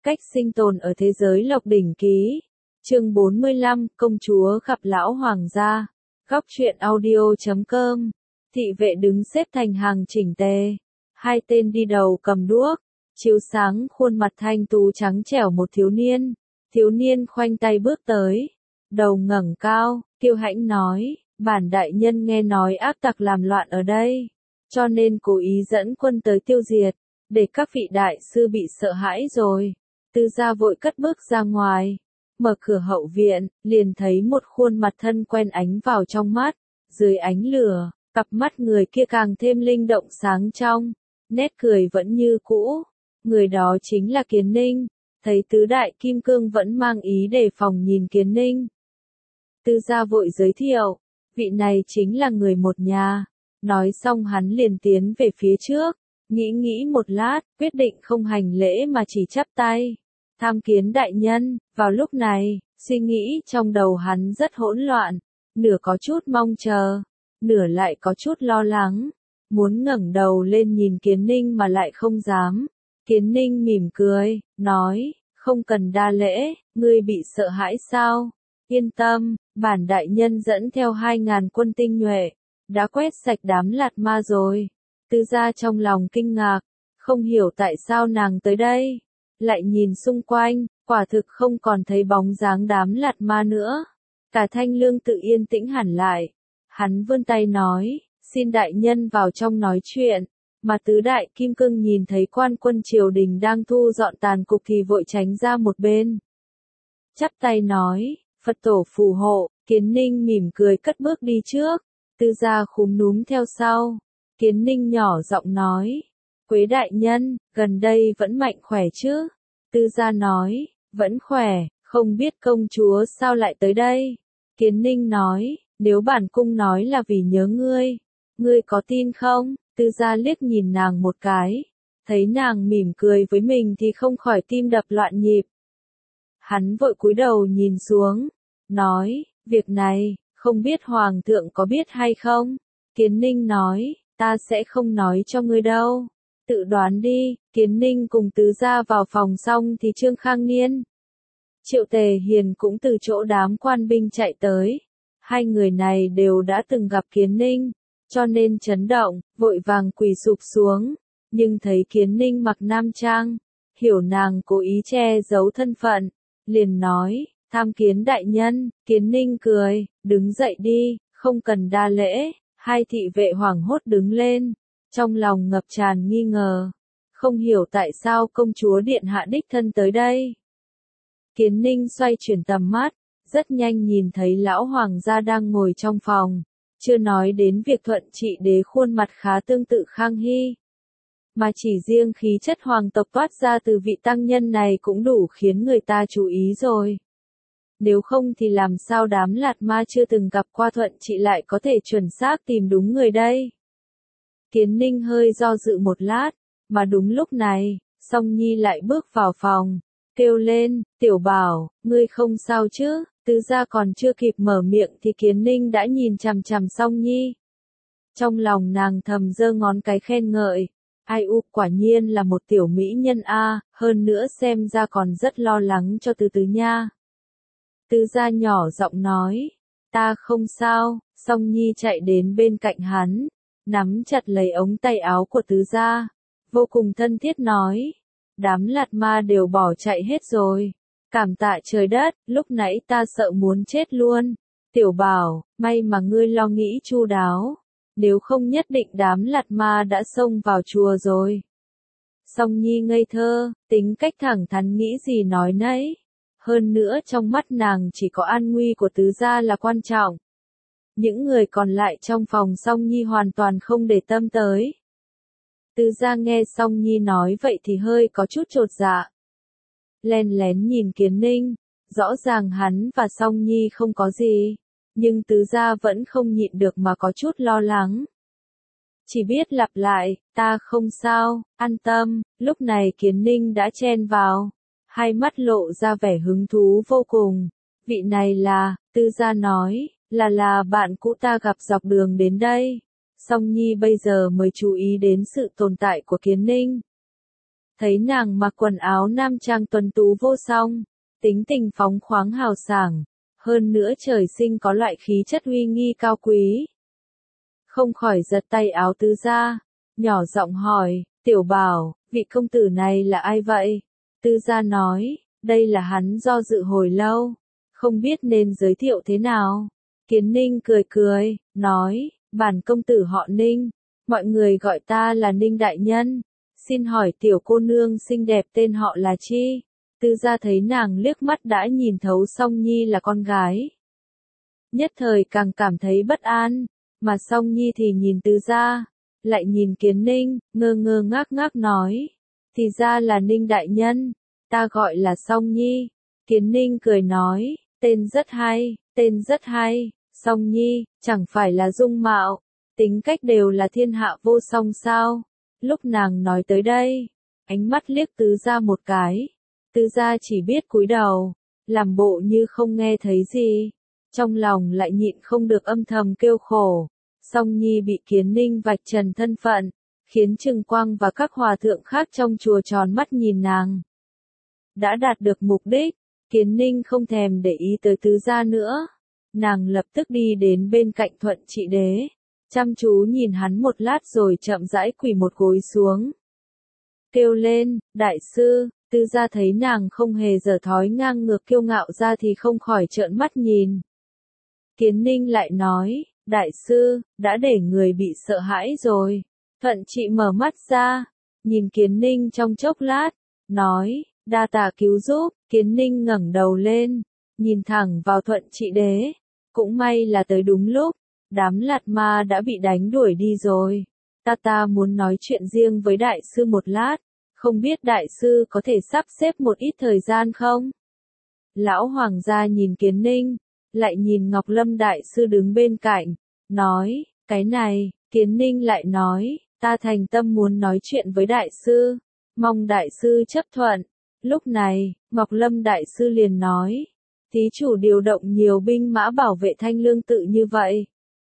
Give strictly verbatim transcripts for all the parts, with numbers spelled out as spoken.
Cách sinh tồn ở thế giới Lộc Đỉnh Ký. Chương bốn mươi lăm, công chúa gặp lão hoàng gia. Góc truyện audio chấm com. Thị vệ đứng xếp thành hàng chỉnh tề. Hai tên đi đầu cầm đuốc, chiếu sáng khuôn mặt thanh tú trắng trẻo một thiếu niên. Thiếu niên khoanh tay bước tới, đầu ngẩng cao, kiêu hãnh nói, bản đại nhân nghe nói ác tặc làm loạn ở đây, cho nên cố ý dẫn quân tới tiêu diệt, để các vị đại sư bị sợ hãi rồi. Tư gia vội cất bước ra ngoài, mở cửa hậu viện, liền thấy một khuôn mặt thân quen ánh vào trong mắt, dưới ánh lửa, cặp mắt người kia càng thêm linh động sáng trong, nét cười vẫn như cũ, người đó chính là Kiến Ninh. Thấy tứ đại kim cương vẫn mang ý đề phòng nhìn Kiến Ninh. Tư gia vội giới thiệu, vị này chính là người một nhà. Nói xong hắn liền tiến về phía trước, nghĩ nghĩ một lát, quyết định không hành lễ mà chỉ chắp tay. Tham kiến đại nhân. Vào lúc này, suy nghĩ trong đầu hắn rất hỗn loạn, nửa có chút mong chờ, nửa lại có chút lo lắng, muốn ngẩng đầu lên nhìn Kiến Ninh mà lại không dám. Kiến Ninh mỉm cười, nói, không cần đa lễ, ngươi bị sợ hãi sao? Yên tâm, bản đại nhân dẫn theo hai ngàn quân tinh nhuệ, đã quét sạch đám lạt ma rồi. Tư gia trong lòng kinh ngạc, không hiểu tại sao nàng tới đây. Lại nhìn xung quanh, quả thực không còn thấy bóng dáng đám lạt ma nữa. Cả thanh lương tự yên tĩnh hẳn lại. Hắn vươn tay nói, xin đại nhân vào trong nói chuyện. Mà tứ đại kim cương nhìn thấy quan quân triều đình đang thu dọn tàn cục thì vội tránh ra một bên. Chắp tay nói, Phật tổ phù hộ. Kiến Ninh mỉm cười cất bước đi trước, tư gia khúm núm theo sau. Kiến Ninh nhỏ giọng nói, Quế đại nhân, gần đây vẫn mạnh khỏe chứ? Tư gia nói, vẫn khỏe, không biết công chúa sao lại tới đây? Kiến Ninh nói, nếu bản cung nói là vì nhớ ngươi, ngươi có tin không? Tư gia liếc nhìn nàng một cái, thấy nàng mỉm cười với mình thì không khỏi tim đập loạn nhịp. Hắn vội cúi đầu nhìn xuống, nói, việc này, không biết hoàng thượng có biết hay không? Kiến Ninh nói, ta sẽ không nói cho ngươi đâu. Tự đoán đi. Kiến Ninh cùng tứ gia vào phòng xong thì Trương Khang Niên, Triệu Tề Hiền cũng từ chỗ đám quan binh chạy tới. Hai người này đều đã từng gặp Kiến Ninh, cho nên chấn động, vội vàng quỳ sụp xuống, nhưng thấy Kiến Ninh mặc nam trang, hiểu nàng cố ý che giấu thân phận, liền nói, tham kiến đại nhân. Kiến Ninh cười, đứng dậy đi, không cần đa lễ. Hai thị vệ hoảng hốt đứng lên, trong lòng ngập tràn nghi ngờ, không hiểu tại sao công chúa điện hạ đích thân tới đây. Kiến Ninh xoay chuyển tầm mắt, rất nhanh nhìn thấy lão hoàng gia đang ngồi trong phòng. Chưa nói đến việc thuận trị đế khuôn mặt khá tương tự Khang Hy, mà chỉ riêng khí chất hoàng tộc toát ra từ vị tăng nhân này cũng đủ khiến người ta chú ý rồi. Nếu không thì làm sao đám lạt ma chưa từng gặp qua thuận trị lại có thể chuẩn xác tìm đúng người đây? Kiến Ninh hơi do dự một lát, mà đúng lúc này, Song Nhi lại bước vào phòng, kêu lên, tiểu bảo, ngươi không sao chứ? Tứ gia còn chưa kịp mở miệng thì Kiến Ninh đã nhìn chằm chằm Song Nhi. Trong lòng nàng thầm giơ ngón cái khen ngợi, ai u, quả nhiên là một tiểu mỹ nhân a, hơn nữa xem ra còn rất lo lắng cho Tứ Tứ nha. Tứ gia nhỏ giọng nói, ta không sao. Song Nhi chạy đến bên cạnh hắn, nắm chặt lấy ống tay áo của tứ gia, vô cùng thân thiết nói, đám lạt ma đều bỏ chạy hết rồi. Cảm tạ trời đất, lúc nãy ta sợ muốn chết luôn. Tiểu bảo, may mà ngươi lo nghĩ chu đáo, nếu không nhất định đám lạt ma đã xông vào chùa rồi. Song Nhi ngây thơ, tính cách thẳng thắn nghĩ gì nói nấy. Hơn nữa trong mắt nàng chỉ có an nguy của tứ gia là quan trọng. Những người còn lại trong phòng Song Nhi hoàn toàn không để tâm tới. Tứ gia nghe Song Nhi nói vậy thì hơi có chút chột dạ. Len lén nhìn Kiến Ninh, rõ ràng hắn và Song Nhi không có gì, nhưng tứ gia vẫn không nhịn được mà có chút lo lắng. Chỉ biết lặp lại, ta không sao, an tâm. Lúc này Kiến Ninh đã chen vào, hai mắt lộ ra vẻ hứng thú vô cùng. Vị này là, tứ gia nói, là là bạn cũ ta gặp dọc đường đến đây. Song Nhi bây giờ mới chú ý đến sự tồn tại của Kiến Ninh. thấy nàng mặc quần áo nam trang tuấn tú vô song, tính tình phóng khoáng hào sảng, hơn nữa trời sinh có loại khí chất uy nghi cao quý. Không khỏi giật tay áo Tứ gia, nhỏ giọng hỏi, Tiểu Bảo, vị công tử này là ai vậy? Tứ gia nói, đây là hắn do dự hồi lâu, không biết nên giới thiệu thế nào. Kiến Ninh cười cười, nói, bản công tử họ Ninh, mọi người gọi ta là Ninh đại nhân, xin hỏi tiểu cô nương xinh đẹp tên họ là chi? Tứ gia thấy nàng liếc mắt đã nhìn thấu Song Nhi là con gái. Nhất thời càng cảm thấy bất an, mà Song Nhi thì nhìn Tứ gia, lại nhìn Kiến Ninh, ngơ ngơ ngác ngác nói, thì ra là Ninh đại nhân, ta gọi là Song Nhi. Kiến Ninh cười nói, tên rất hay, tên rất hay, Song Nhi, chẳng phải là dung mạo, tính cách đều là thiên hạ vô song sao? Lúc nàng nói tới đây, ánh mắt liếc Tứ gia một cái, Tứ gia chỉ biết cúi đầu, làm bộ như không nghe thấy gì, trong lòng lại nhịn không được âm thầm kêu khổ. Song Nhi bị Kiến Ninh vạch trần thân phận, khiến Trừng Quang và các hòa thượng khác trong chùa tròn mắt nhìn nàng. Đã đạt được mục đích, Kiến Ninh không thèm để ý tới Tứ gia nữa, nàng lập tức đi đến bên cạnh Thuận Trị Đế, chăm chú nhìn hắn một lát rồi chậm rãi quỳ một gối xuống. Kêu lên, đại sư. Tứ gia thấy nàng không hề dở thói ngang ngược kiêu ngạo ra thì không khỏi trợn mắt nhìn. Kiến Ninh lại nói, đại sư, đã để người bị sợ hãi rồi. Thuận Trị mở mắt ra, nhìn Kiến Ninh trong chốc lát, nói, đa tạ cứu giúp. Kiến Ninh ngẩng đầu lên, nhìn thẳng vào Thuận Trị Đế, cũng may là tới đúng lúc, đám lạt ma đã bị đánh đuổi đi rồi. Ta ta muốn nói chuyện riêng với đại sư một lát. Không biết đại sư có thể sắp xếp một ít thời gian không? Lão hoàng gia nhìn Kiến Ninh, lại nhìn Ngọc Lâm đại sư đứng bên cạnh, nói, cái này. Kiến Ninh lại nói, ta thành tâm muốn nói chuyện với đại sư, mong đại sư chấp thuận. Lúc này, Ngọc Lâm đại sư liền nói, thí chủ điều động nhiều binh mã bảo vệ Thanh Lương tự như vậy,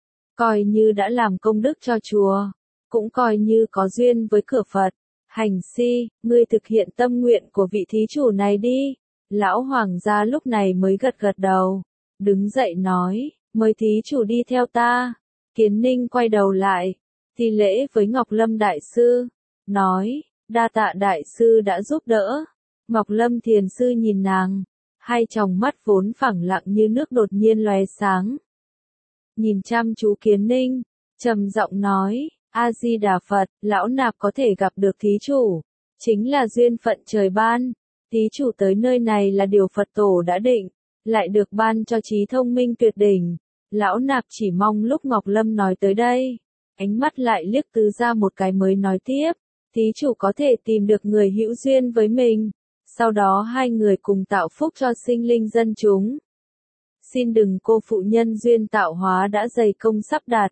coi như đã làm công đức cho chùa, cũng coi như có duyên với cửa Phật. Hành si, ngươi thực hiện tâm nguyện của vị thí chủ này đi. Lão hoàng gia lúc này mới gật gật đầu, đứng dậy nói, mời thí chủ đi theo ta. Kiến Ninh quay đầu lại, thi lễ với Ngọc Lâm đại sư, nói, đa tạ đại sư đã giúp đỡ. Ngọc Lâm thiền sư nhìn nàng, hai tròng mắt vốn phẳng lặng như nước đột nhiên lóe sáng. Nhìn chăm chú Kiến Ninh, trầm giọng nói, A-di-đà Phật, lão nạp có thể gặp được thí chủ, chính là duyên phận trời ban. Thí chủ tới nơi này là điều Phật tổ đã định, lại được ban cho trí thông minh tuyệt đỉnh. Lão nạp chỉ mong lúc Ngọc Lâm nói tới đây, ánh mắt lại liếc Tứ gia một cái mới nói tiếp, thí chủ có thể tìm được người hữu duyên với mình, sau đó hai người cùng tạo phúc cho sinh linh dân chúng. Xin đừng cô phụ nhân duyên tạo hóa đã dày công sắp đạt.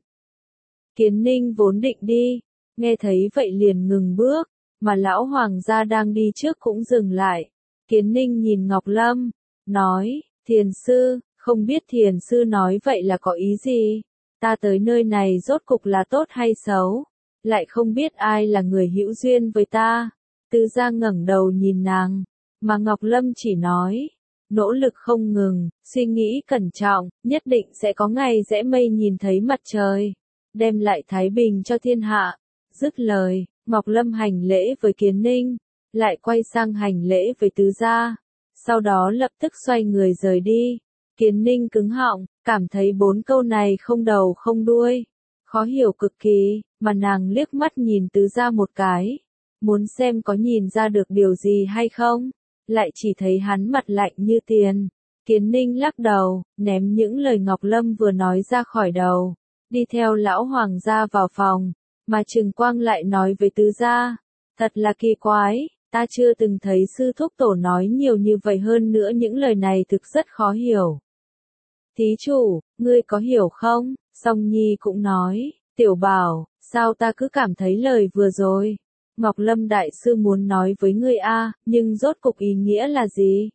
Kiến Ninh vốn định đi, nghe thấy vậy liền ngừng bước, mà lão hoàng gia đang đi trước cũng dừng lại. Kiến Ninh nhìn Ngọc Lâm, nói, thiền sư, không biết thiền sư nói vậy là có ý gì? Ta tới nơi này rốt cục là tốt hay xấu? Lại không biết ai là người hữu duyên với ta. Tứ gia ngẩng đầu nhìn nàng, mà Ngọc Lâm chỉ nói, nỗ lực không ngừng, suy nghĩ cẩn trọng, nhất định sẽ có ngày rẽ mây nhìn thấy mặt trời, đem lại thái bình cho thiên hạ. Dứt lời, Ngọc Lâm hành lễ với Kiến Ninh, lại quay sang hành lễ với Tứ gia, sau đó lập tức xoay người rời đi. Kiến Ninh cứng họng, cảm thấy bốn câu này không đầu không đuôi, khó hiểu cực kỳ, mà nàng liếc mắt nhìn Tứ gia một cái, muốn xem có nhìn ra được điều gì hay không, lại chỉ thấy hắn mặt lạnh như tiền. Kiến Ninh lắc đầu, ném những lời Ngọc Lâm vừa nói ra khỏi đầu, đi theo lão hoàng gia vào phòng, mà Trừng Quang lại nói với Tứ gia, thật là kỳ quái, ta chưa từng thấy sư thúc tổ nói nhiều như vậy, hơn nữa những lời này thực rất khó hiểu. Thí chủ, ngươi có hiểu không? Song Nhi cũng nói, Tiểu Bảo, sao ta cứ cảm thấy lời vừa rồi, Ngọc Lâm đại sư muốn nói với ngươi a, nhưng rốt cục ý nghĩa là gì?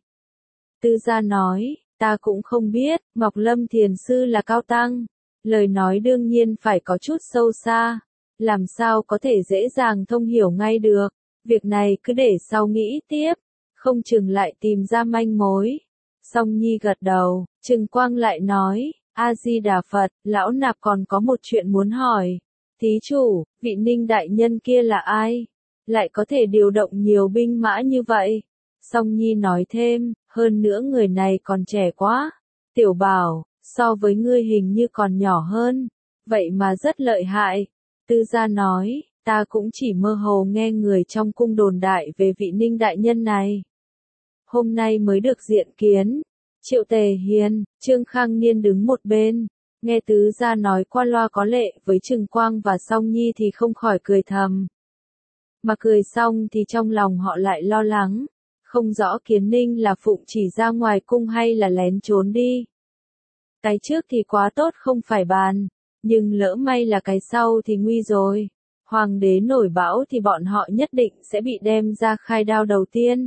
Tứ gia nói, ta cũng không biết, Ngọc Lâm thiền sư là cao tăng, lời nói đương nhiên phải có chút sâu xa, làm sao có thể dễ dàng thông hiểu ngay được. Việc này cứ để sau nghĩ tiếp, không chừng lại tìm ra manh mối. Song Nhi gật đầu, Trừng Quang lại nói, A-di-đà Phật, lão nạp còn có một chuyện muốn hỏi. Thí chủ, vị Ninh đại nhân kia là ai? Lại có thể điều động nhiều binh mã như vậy? Song Nhi nói thêm, hơn nữa người này còn trẻ quá. Tiểu Bảo, so với ngươi hình như còn nhỏ hơn, vậy mà rất lợi hại. Tư gia nói, ta cũng chỉ mơ hồ nghe người trong cung đồn đại về vị Ninh đại nhân này. Hôm nay mới được diện kiến. Triệu Tề Hiền, Trương Khang Niên đứng một bên, nghe tứ gia nói qua loa có lệ với Trừng Quang và Song Nhi thì không khỏi cười thầm. Mà cười xong thì trong lòng họ lại lo lắng, không rõ Kiến Ninh là phụng chỉ ra ngoài cung hay là lén trốn đi. Cái trước thì quá tốt không phải bàn, nhưng lỡ may là cái sau thì nguy rồi. Hoàng đế nổi bão thì bọn họ nhất định sẽ bị đem ra khai đao đầu tiên.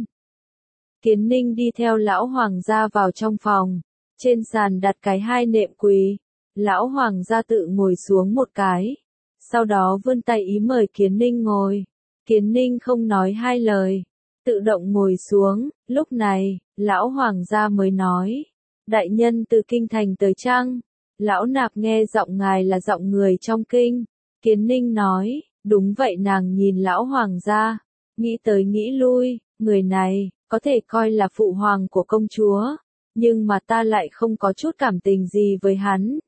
Kiến Ninh đi theo lão hoàng gia vào trong phòng, trên sàn đặt cái hai nệm quỳ, lão hoàng gia tự ngồi xuống một cái, sau đó vươn tay ý mời Kiến Ninh ngồi. Kiến Ninh không nói hai lời, tự động ngồi xuống. Lúc này, lão hoàng gia mới nói, đại nhân từ kinh thành tới chăng? Lão nạp nghe giọng ngài là giọng người trong kinh. Kiến Ninh nói, đúng vậy. Nàng nhìn lão hoàng gia, nghĩ tới nghĩ lui, người này có thể coi là phụ hoàng của công chúa, nhưng mà ta lại không có chút cảm tình gì với hắn.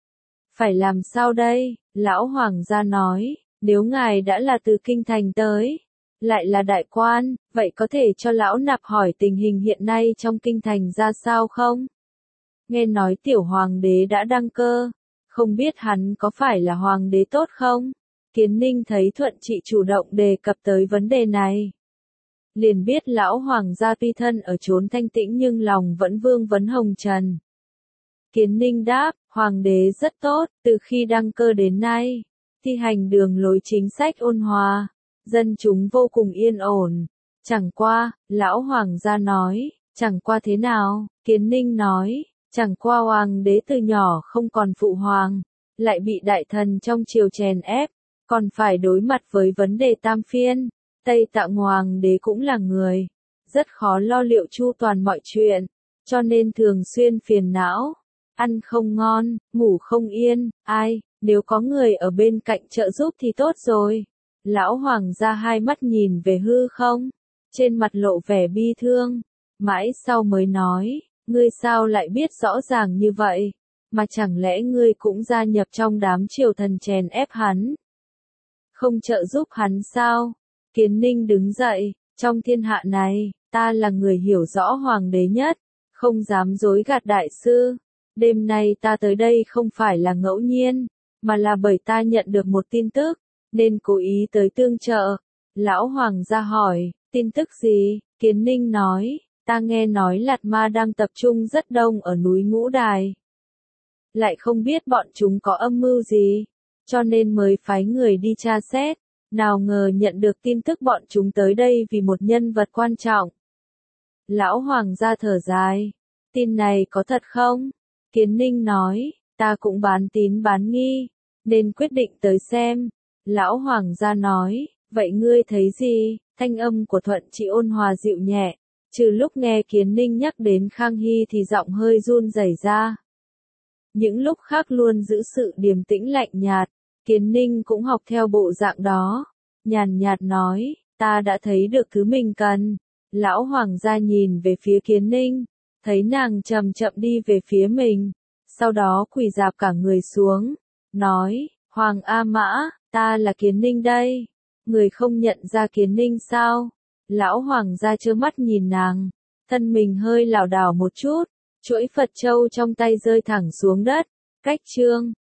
Phải làm sao đây? Lão hoàng gia nói, nếu ngài đã là từ kinh thành tới, lại là đại quan, vậy có thể cho lão nạp hỏi tình hình hiện nay trong kinh thành ra sao không? Nghe nói tiểu hoàng đế đã đăng cơ, không biết hắn có phải là hoàng đế tốt không? Kiến Ninh thấy Thuận Trị chủ động đề cập tới vấn đề này, liền biết lão hoàng gia tuy thân ở chốn thanh tĩnh nhưng lòng vẫn vương vấn hồng trần. Kiến Ninh đáp, hoàng đế rất tốt, từ khi đăng cơ đến nay, thi hành đường lối chính sách ôn hòa, dân chúng vô cùng yên ổn. Chẳng qua, lão hoàng gia nói, chẳng qua thế nào? Kiến Ninh nói, chẳng qua hoàng đế từ nhỏ không còn phụ hoàng, lại bị đại thần trong triều chèn ép, còn phải đối mặt với vấn đề tam phiên. Tây Tạng hoàng đế cũng là người, rất khó lo liệu chu toàn mọi chuyện, cho nên thường xuyên phiền não, ăn không ngon, ngủ không yên. Ai, nếu có người ở bên cạnh trợ giúp thì tốt rồi. Lão hoàng gia hai mắt nhìn về hư không, trên mặt lộ vẻ bi thương, mãi sau mới nói, ngươi sao lại biết rõ ràng như vậy, mà chẳng lẽ ngươi cũng gia nhập trong đám triều thần chèn ép hắn, không trợ giúp hắn sao? Kiến Ninh đứng dậy, trong thiên hạ này, ta là người hiểu rõ hoàng đế nhất, không dám dối gạt đại sư. Đêm nay ta tới đây không phải là ngẫu nhiên, mà là bởi ta nhận được một tin tức, nên cố ý tới tương trợ. Lão hoàng gia hỏi, tin tức gì? Kiến Ninh nói, ta nghe nói Lạt Ma đang tập trung rất đông ở núi Ngũ Đài. Lại không biết bọn chúng có âm mưu gì, cho nên mới phái người đi tra xét. Nào ngờ nhận được tin tức bọn chúng tới đây vì một nhân vật quan trọng. Lão hoàng gia thở dài, tin này có thật không? Kiến Ninh nói, ta cũng bán tín bán nghi, nên quyết định tới xem. Lão hoàng gia nói, vậy ngươi thấy gì? Thanh âm của Thuận Trị ôn hòa dịu nhẹ, trừ lúc nghe Kiến Ninh nhắc đến Khang Hy thì giọng hơi run rẩy ra. Những lúc khác luôn giữ sự điềm tĩnh lạnh nhạt. Kiến Ninh cũng học theo bộ dạng đó, nhàn nhạt nói, ta đã thấy được thứ mình cần. Lão hoàng gia nhìn về phía Kiến Ninh, thấy nàng chậm chậm đi về phía mình, sau đó quỳ rạp cả người xuống, nói, Hoàng A Mã, ta là Kiến Ninh đây, người không nhận ra Kiến Ninh sao? Lão hoàng gia trơ mắt nhìn nàng, thân mình hơi lảo đảo một chút, chuỗi Phật châu trong tay rơi thẳng xuống đất. Cách chương